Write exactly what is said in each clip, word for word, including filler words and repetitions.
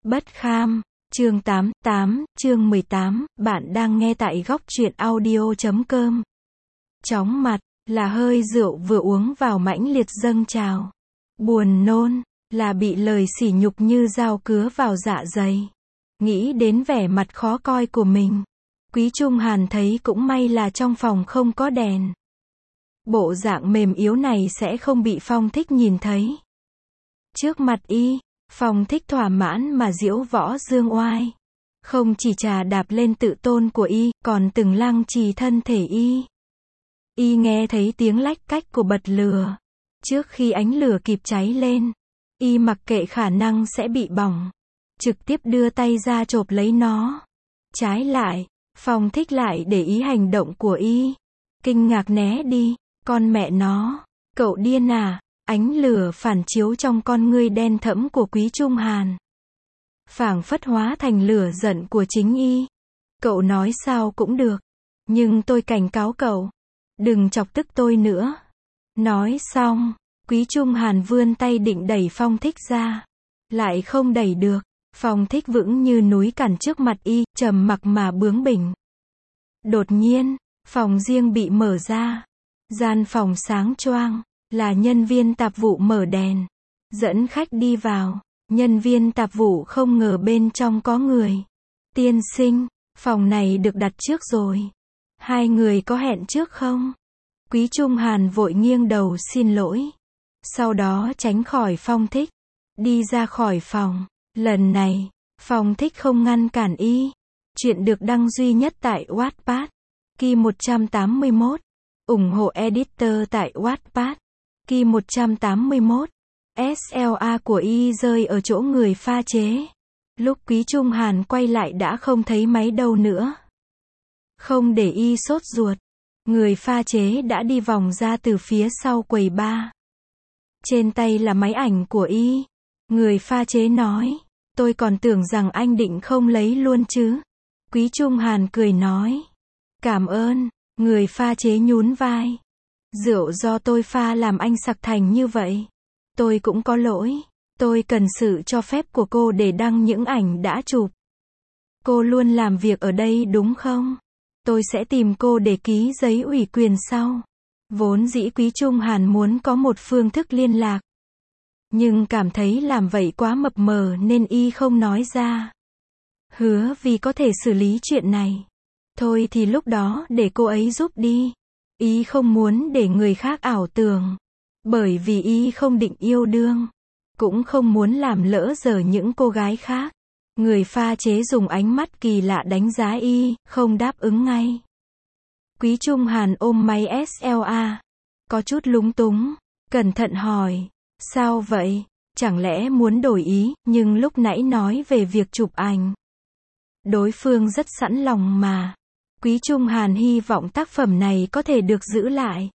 Bất kham, chương tám, tám, chương mười tám, bạn đang nghe tại góc truyện audio chấm com. Chóng mặt, là hơi rượu vừa uống vào mãnh liệt dâng trào. Buồn nôn, là bị lời sỉ nhục như dao cứa vào dạ dày. Nghĩ đến vẻ mặt khó coi của mình, Quý Trung Hàn thấy cũng may là trong phòng không có đèn. Bộ dạng mềm yếu này sẽ không bị Phong Thích nhìn thấy. Trước mặt y, Phong Thích thỏa mãn mà diễu võ dương oai. Không chỉ trà đạp lên tự tôn của y, còn từng lăng trì thân thể y. Y nghe thấy tiếng lách cách của bật lửa. Trước khi ánh lửa kịp cháy lên, y mặc kệ khả năng sẽ bị bỏng, trực tiếp đưa tay ra chộp lấy nó. Trái lại, Phong Thích lại để ý hành động của y. Kinh ngạc né đi, con mẹ nó, cậu điên à? Ánh lửa phản chiếu trong con ngươi đen thẫm của Quý Trung Hàn, phảng phất hóa thành lửa giận của chính y. Cậu nói sao cũng được, nhưng tôi cảnh cáo cậu, đừng chọc tức tôi nữa. Nói xong, Quý Trung Hàn vươn tay định đẩy Phong Thích ra, lại không đẩy được. Phong Thích vững như núi cản trước mặt y, trầm mặc mà bướng bỉnh. Đột nhiên, phòng riêng bị mở ra, gian phòng sáng choang. Là nhân viên tạp vụ mở đèn, dẫn khách đi vào. Nhân viên tạp vụ không ngờ bên trong có người. Tiên sinh, phòng này được đặt trước rồi. Hai người có hẹn trước không? Quý Trung Hàn vội nghiêng đầu xin lỗi. Sau đó tránh khỏi Phong Thích, đi ra khỏi phòng. Lần này, Phong Thích không ngăn cản y. Chuyện được đăng duy nhất tại Wattpad. Kỳ một trăm tám mươi mốt. ủng hộ editor tại Wattpad. Kỳ một trăm tám mươi mốt. ét lờ a của y rơi ở chỗ người pha chế. Lúc Quý Trung Hàn quay lại đã không thấy máy đâu nữa. Không để y sốt ruột, người pha chế đã đi vòng ra từ phía sau quầy bar. Trên tay là máy ảnh của y. Người pha chế nói, tôi còn tưởng rằng anh định không lấy luôn chứ. Quý Trung Hàn cười nói, cảm ơn. Người pha chế nhún vai. Rượu do tôi pha làm anh sặc thành như vậy. Tôi cũng có lỗi. Tôi cần sự cho phép của cô để đăng những ảnh đã chụp. Cô luôn làm việc ở đây đúng không? Tôi sẽ tìm cô để ký giấy ủy quyền sau. Vốn dĩ Quý Trung Hàn muốn có một phương thức liên lạc, nhưng cảm thấy làm vậy quá mập mờ nên y không nói ra. Hứa vì có thể xử lý chuyện này. Thôi thì lúc đó để cô ấy giúp đi. Y không muốn để người khác ảo tưởng. Bởi vì y không định yêu đương, cũng không muốn làm lỡ dở những cô gái khác. Người pha chế dùng ánh mắt kỳ lạ đánh giá y, không đáp ứng ngay. Quý Trung Hàn ôm máy ét lờ a, có chút lúng túng, cẩn thận hỏi, sao vậy? Chẳng lẽ muốn đổi ý, nhưng lúc nãy nói về việc chụp ảnh. Đối phương rất sẵn lòng mà. Quý Trung Hàn hy vọng tác phẩm này có thể được giữ lại.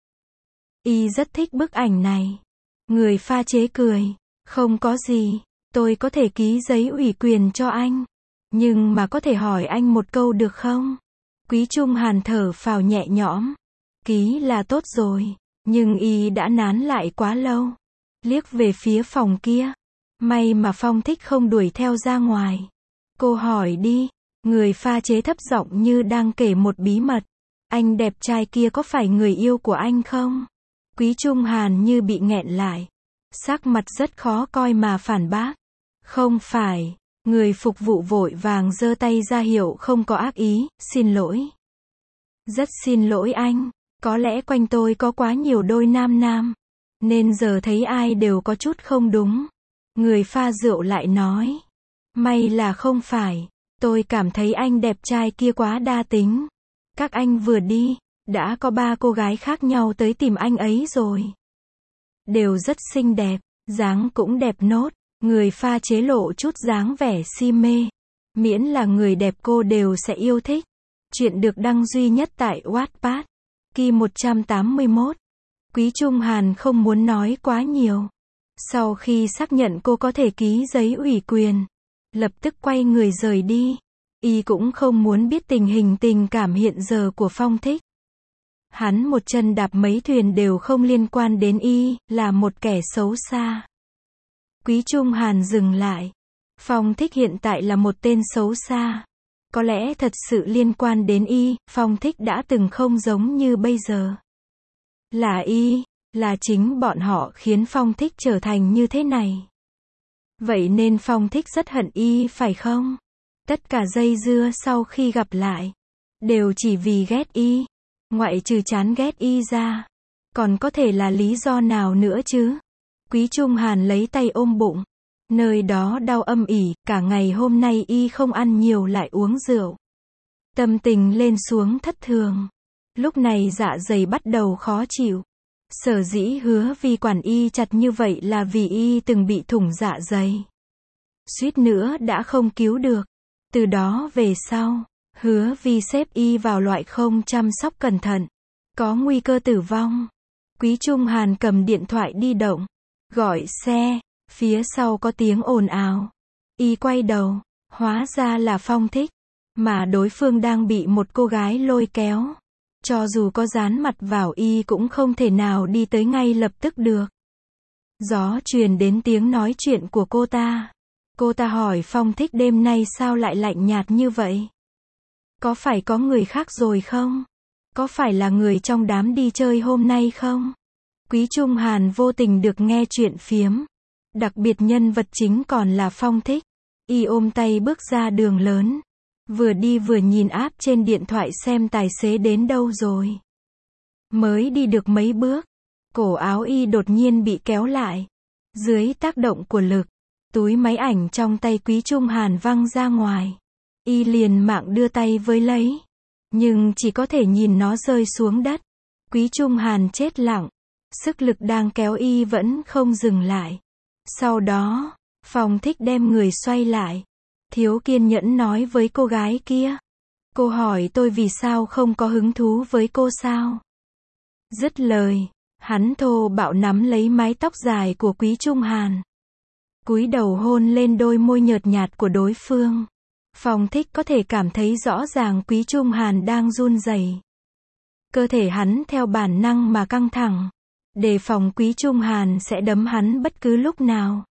Y rất thích bức ảnh này. Người pha chế cười, không có gì, tôi có thể ký giấy ủy quyền cho anh. Nhưng mà có thể hỏi anh một câu được không? Quý Trung Hàn thở phào nhẹ nhõm. Ký là tốt rồi, nhưng y đã nán lại quá lâu. Liếc về phía phòng kia. May mà Phong Thích không đuổi theo ra ngoài. Cô hỏi đi. Người pha chế thấp giọng như đang kể một bí mật. Anh đẹp trai kia có phải người yêu của anh không? Quý Trung Hàn như bị nghẹn lại. Sắc mặt rất khó coi mà phản bác. Không phải. Người phục vụ vội vàng giơ tay ra hiệu không có ác ý, xin lỗi. Rất xin lỗi anh. Có lẽ quanh tôi có quá nhiều đôi nam nam, nên giờ thấy ai đều có chút không đúng. Người pha rượu lại nói. May là không phải. Tôi cảm thấy anh đẹp trai kia quá đa tính. Các anh vừa đi, đã có ba cô gái khác nhau tới tìm anh ấy rồi. Đều rất xinh đẹp, dáng cũng đẹp nốt. Người pha chế lộ chút dáng vẻ si mê. Miễn là người đẹp cô đều sẽ yêu thích. Chuyện được đăng duy nhất tại Wattpad. Kỳ một trăm tám mươi mốt. Quý Trung Hàn không muốn nói quá nhiều. Sau khi xác nhận cô có thể ký giấy ủy quyền, lập tức quay người rời đi. Y cũng không muốn biết tình hình tình cảm hiện giờ của Phong Thích. Hắn một chân đạp mấy thuyền đều không liên quan đến y, là một kẻ xấu xa. Quý Trung Hàn dừng lại. Phong Thích hiện tại là một tên xấu xa. Có lẽ thật sự liên quan đến y, Phong Thích đã từng không giống như bây giờ. Là y, là chính bọn họ khiến Phong Thích trở thành như thế này. Vậy nên Phong Thích rất hận y phải không? Tất cả dây dưa sau khi gặp lại, đều chỉ vì ghét y. Ngoại trừ chán ghét y ra, còn có thể là lý do nào nữa chứ? Quý Trung Hàn lấy tay ôm bụng. Nơi đó đau âm ỉ, cả ngày hôm nay y không ăn nhiều lại uống rượu. Tâm tình lên xuống thất thường. Lúc này dạ dày bắt đầu khó chịu. Sở dĩ Hứa Vi quản y chặt như vậy là vì y từng bị thủng dạ dày. Suýt nữa đã không cứu được. Từ đó về sau, Hứa Vi xếp y vào loại không chăm sóc cẩn thận, có nguy cơ tử vong. Quý Trung Hàn cầm điện thoại di động, gọi xe, phía sau có tiếng ồn ào. Y quay đầu, hóa ra là Phong Thích, mà đối phương đang bị một cô gái lôi kéo. Cho dù có dán mặt vào y cũng không thể nào đi tới ngay lập tức được. Gió truyền đến tiếng nói chuyện của cô ta. Cô ta hỏi Phong Thích đêm nay sao lại lạnh nhạt như vậy? Có phải có người khác rồi không? Có phải là người trong đám đi chơi hôm nay không? Quý Trung Hàn vô tình được nghe chuyện phiếm. Đặc biệt nhân vật chính còn là Phong Thích. Y ôm tay bước ra đường lớn. Vừa đi vừa nhìn app trên điện thoại xem tài xế đến đâu rồi. Mới đi được mấy bước, cổ áo y đột nhiên bị kéo lại. Dưới tác động của lực, túi máy ảnh trong tay Quý Trung Hàn văng ra ngoài. Y liền mạng đưa tay với lấy. Nhưng chỉ có thể nhìn nó rơi xuống đất. Quý Trung Hàn chết lặng. Sức lực đang kéo y vẫn không dừng lại. Sau đó, Phong Thích đem người xoay lại. Thiếu kiên nhẫn nói với cô gái kia. Cô hỏi tôi vì sao không có hứng thú với cô sao? Dứt lời, hắn thô bạo nắm lấy mái tóc dài của Quý Trung Hàn. Cúi đầu hôn lên đôi môi nhợt nhạt của đối phương. Phong Thích có thể cảm thấy rõ ràng Quý Trung Hàn đang run rẩy. Cơ thể hắn theo bản năng mà căng thẳng. Đề phòng Quý Trung Hàn sẽ đấm hắn bất cứ lúc nào.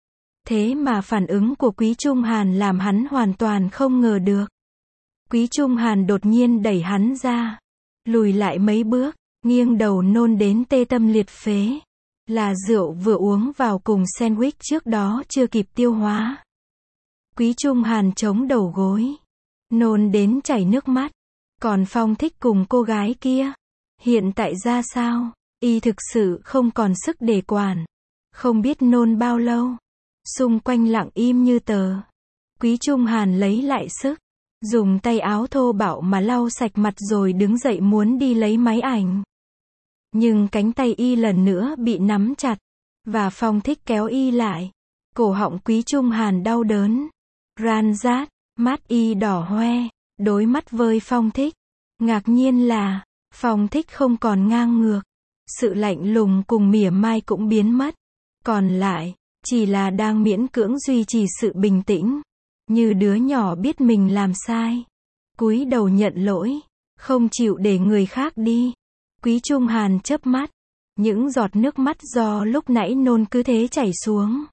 Thế mà phản ứng của Quý Trung Hàn làm hắn hoàn toàn không ngờ được. Quý Trung Hàn đột nhiên đẩy hắn ra. Lùi lại mấy bước, nghiêng đầu nôn đến tê tâm liệt phế. Là rượu vừa uống vào cùng sandwich trước đó chưa kịp tiêu hóa. Quý Trung Hàn chống đầu gối. Nôn đến chảy nước mắt. Còn Phong Thích cùng cô gái kia. Hiện tại ra sao? Y thực sự không còn sức để quản. Không biết nôn bao lâu. Xung quanh lặng im như tờ. Quý Trung Hàn lấy lại sức. Dùng tay áo thô bạo mà lau sạch mặt rồi đứng dậy muốn đi lấy máy ảnh. Nhưng cánh tay y lần nữa bị nắm chặt. Và Phong Thích kéo y lại. Cổ họng Quý Trung Hàn đau đớn. Ran rát, mắt y đỏ hoe. Đối mắt với Phong Thích. Ngạc nhiên là, Phong Thích không còn ngang ngược. Sự lạnh lùng cùng mỉa mai cũng biến mất. Còn lại, chỉ là đang miễn cưỡng duy trì sự bình tĩnh. Như đứa nhỏ biết mình làm sai. Cúi đầu nhận lỗi. Không chịu để người khác đi. Quý Trung Hàn chớp mắt. Những giọt nước mắt do lúc nãy nôn cứ thế chảy xuống.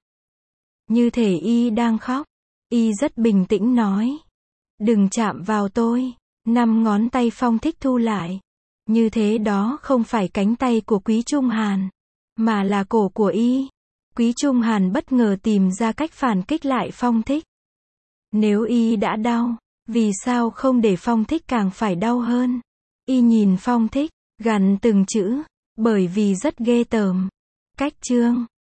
Như thể y đang khóc. Y rất bình tĩnh nói. Đừng chạm vào tôi. Năm ngón tay Phong Thích thu lại. Như thế đó không phải cánh tay của Quý Trung Hàn. Mà là cổ của y. Quý Trung Hàn bất ngờ tìm ra cách phản kích lại Phong Thích. Nếu y đã đau, vì sao không để Phong Thích càng phải đau hơn? Y nhìn Phong Thích, gằn từng chữ, bởi vì rất ghê tởm. Cách chương